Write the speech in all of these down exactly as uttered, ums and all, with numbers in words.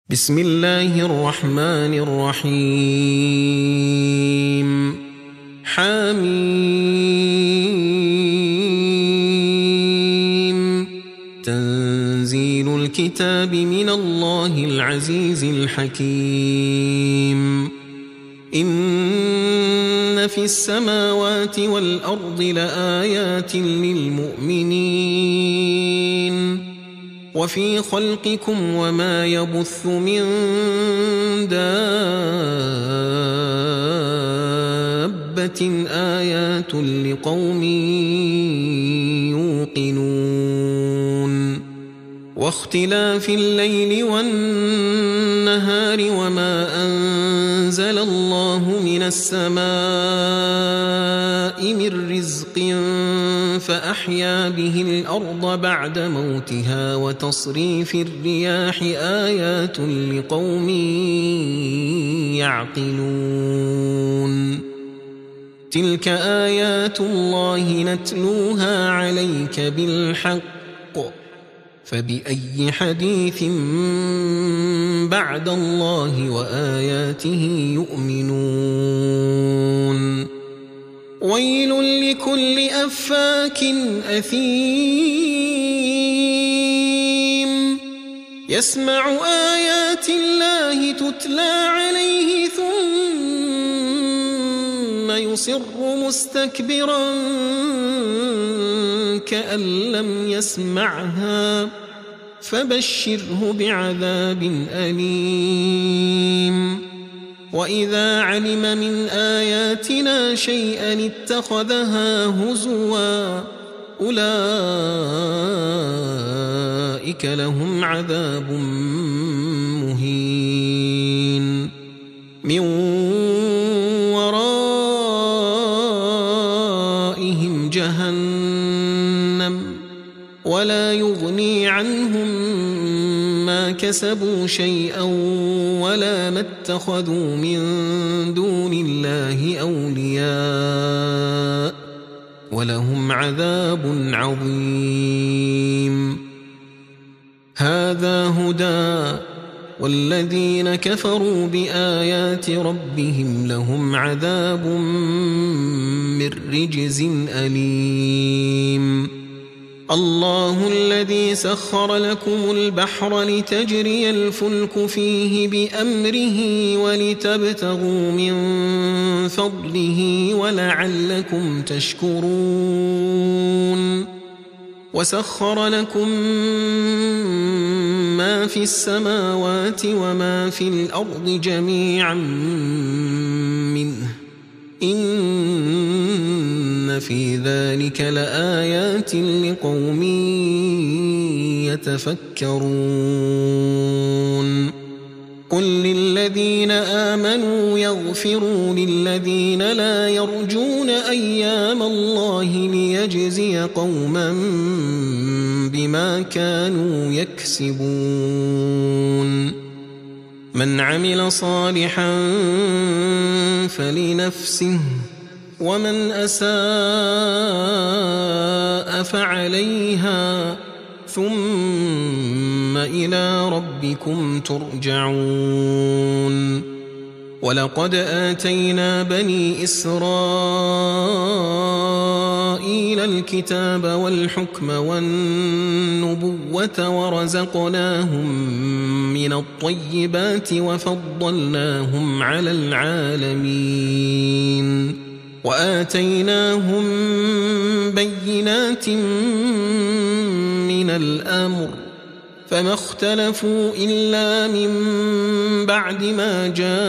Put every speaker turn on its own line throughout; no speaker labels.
بسم الله الرحمن الرحيم حميم تنزيل الكتاب من الله العزيز الحكيم إن في السماوات والأرض لآيات للمؤمنين وفي خلقكم وما يبث من دابة آيات لقوم يوقنون واختلاف الليل والنهار وما أنزل الله من السماء من رزق فأحيا به الأرض بعد موتها وتصريف الرياح آيات لقوم يعقلون تلك آيات الله نتلوها عليك بالحق فبأي حديث بعد الله وآياته يؤمنون ويل لكل أفاك أثيم يسمع آيات الله تتلى عليه ثم يصر مستكبرا كأن لم يسمعها فبشره بعذاب أليم وإذا علم من آياتنا شيئا اتخذها هزوا أولئك لهم عذاب مهين من ورائهم جهنم ولا يغني عنهم ما كسبوا شيئا ولا ما اتخذوا من دون الله أولياء ولهم عذاب عظيم هذا هدى والذين كفروا بآيات ربهم لهم عذاب من رجز أليم الله الذي سخر لكم البحر لتجري الفلك فيه بأمره ولتبتغوا من فضله ولعلكم تشكرون وسخر لكم ما في السماوات وما في الأرض جميعا منه إن في ذلك لآيات لقوم يتفكرون قل للذين آمنوا يغفروا للذين لا يرجون أيام الله ليجزي قوما بما كانوا يكسبون من عمل صالحا فلنفسه ومن أساء فعليها ثم إلى ربكم ترجعون ولقد آتينا بني إسرائيل الكتاب والحكم والنبوة ورزقناهم من الطيبات وفضلناهم على العالمين وآتيناهم بينات من الأمر فما اختلفوا إلا من بعد ما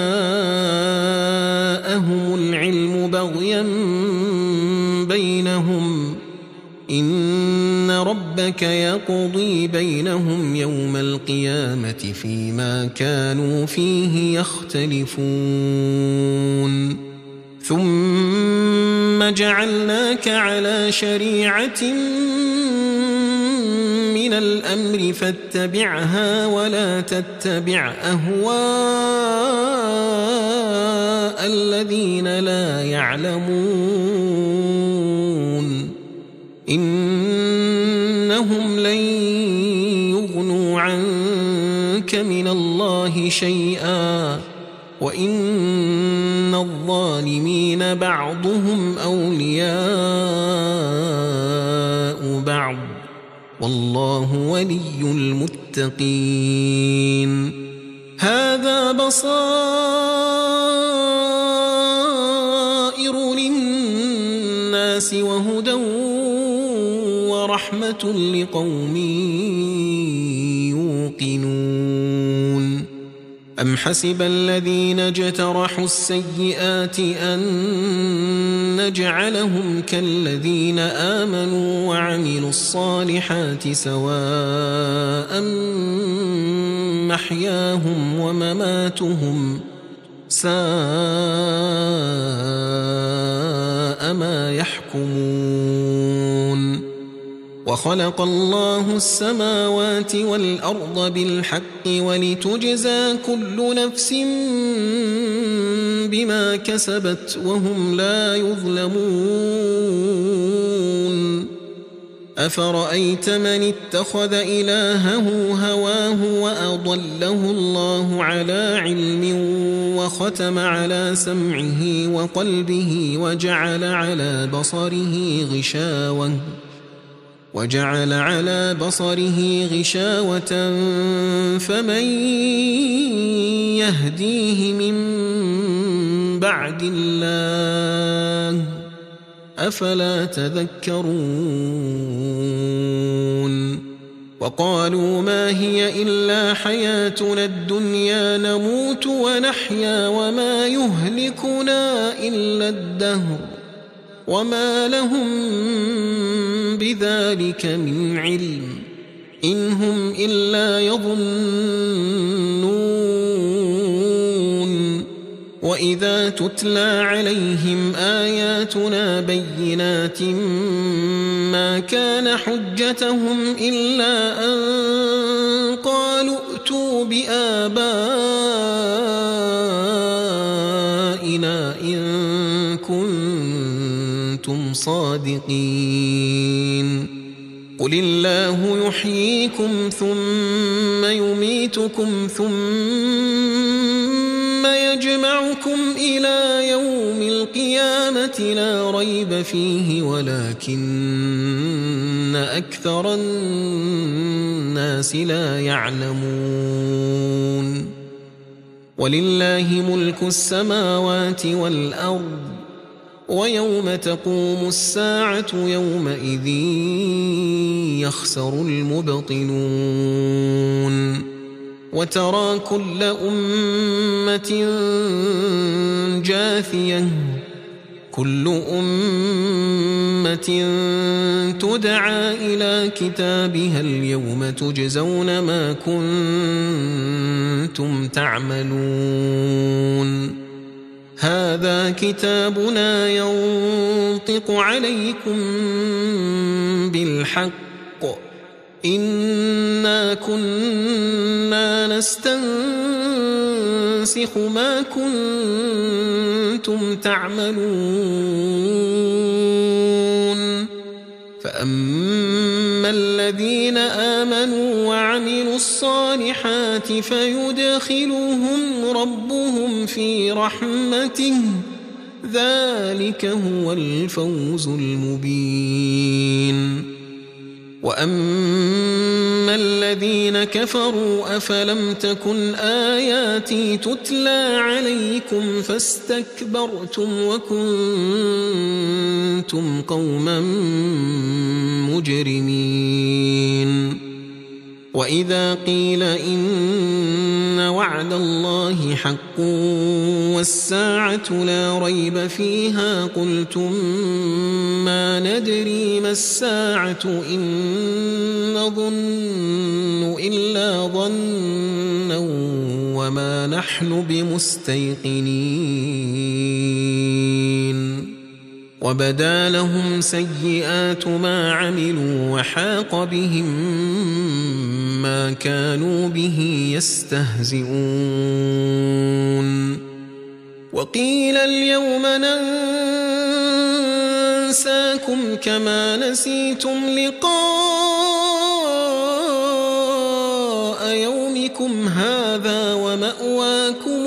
جاءهم العلم بغيا بينهم إن ربك يقضي بينهم يوم القيامة فيما كانوا فيه يختلفون ثم جعلناك على شريعة من الأمر فاتبعها ولا تتبع أهواء الذين لا يعلمون إنهم لن يغنوا عنك يضروك من الله شيئا وإن الظالمين بعضهم أولياء بعض والله ولي المتقين. هذا بصائر للناس وهدى ورحمة لقوم يوقنون. أم حسب الذين اجترحوا السيئات أن نجعلهم كالذين آمنوا وعملوا الصالحات سواء محياهم ومماتهم ساء ما يحكمون. وخلق الله السماوات والأرض بالحق ولتجزى كل نفس بما كسبت وهم لا يظلمون. أفرأيت من اتخذ إلهه هواه وأضله الله على علم وختم على سمعه وقلبه وجعل على بصره غشاوة وجعل على بصره غشاوة فمن يهديه من بعد الله أفلا تذكرون. وقالوا ما هي إلا حياتنا الدنيا نموت ونحيا وما يهلكنا إلا الدهر وما لهم بذلك من علم إن هم إلا يظنون. وإذا تتلى عليهم آياتنا بينات ما كان حجتهم إلا أن قالوا ائتوا بآبائنا إن كنتم صادقين. قل الله يحييكم ثم يميتكم ثم يجمعكم إلى يوم القيامة لا ريب فيه ولكن أكثر الناس لا يعلمون. ولله ملك السماوات والأرض ويوم تقوم الساعة يومئذ يخسر المبطلون. وترى كل أمة جاثية كل أمة تدعى إلى كتابها اليوم تجزون ما كنتم تعملون. هذا كتابنا ينطق عليكم بالحق إنا كنا نستنسخ ما كنتم تعملون. فأما الذين آمنوا وعملوا الصالحات فيدخلهم ربهم في رحمته ذلك هو الفوز المبين. وأما الذين كفروا أفلم تكن آياتي تتلى عليكم فاستكبرتم وكنتم قوما مجرمين. وإذا قيل إن وعد الله حق والساعة لا ريب فيها قلتم ما ندري ما الساعة إن نظن إلا ظنا وما نحن بمستيقنين. وبدا لهم سيئات ما عملوا وحاق بهم ما كانوا به يستهزئون. وقيل اليوم ننساكم كما نسيتم لقاء يومكم يومكم هذا ومأواكم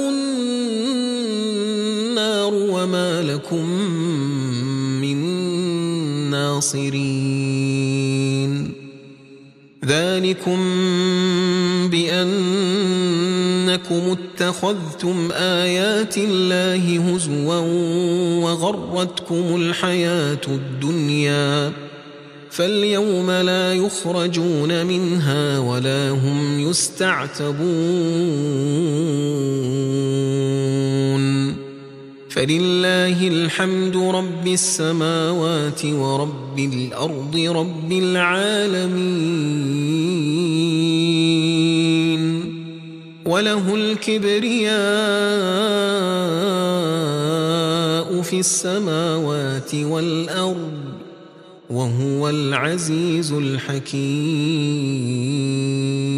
النار وما لكم من ناصرين ذلكم بأنكم اتخذتم آيات الله هزوا وغرتكم الحياة الدنيا فاليوم لا يخرجون منها ولا هم يستعتبون فلله الحمد رب السماوات ورب الأرض رب العالمين وله الكبرياء في السماوات والأرض وهو العزيز الحكيم.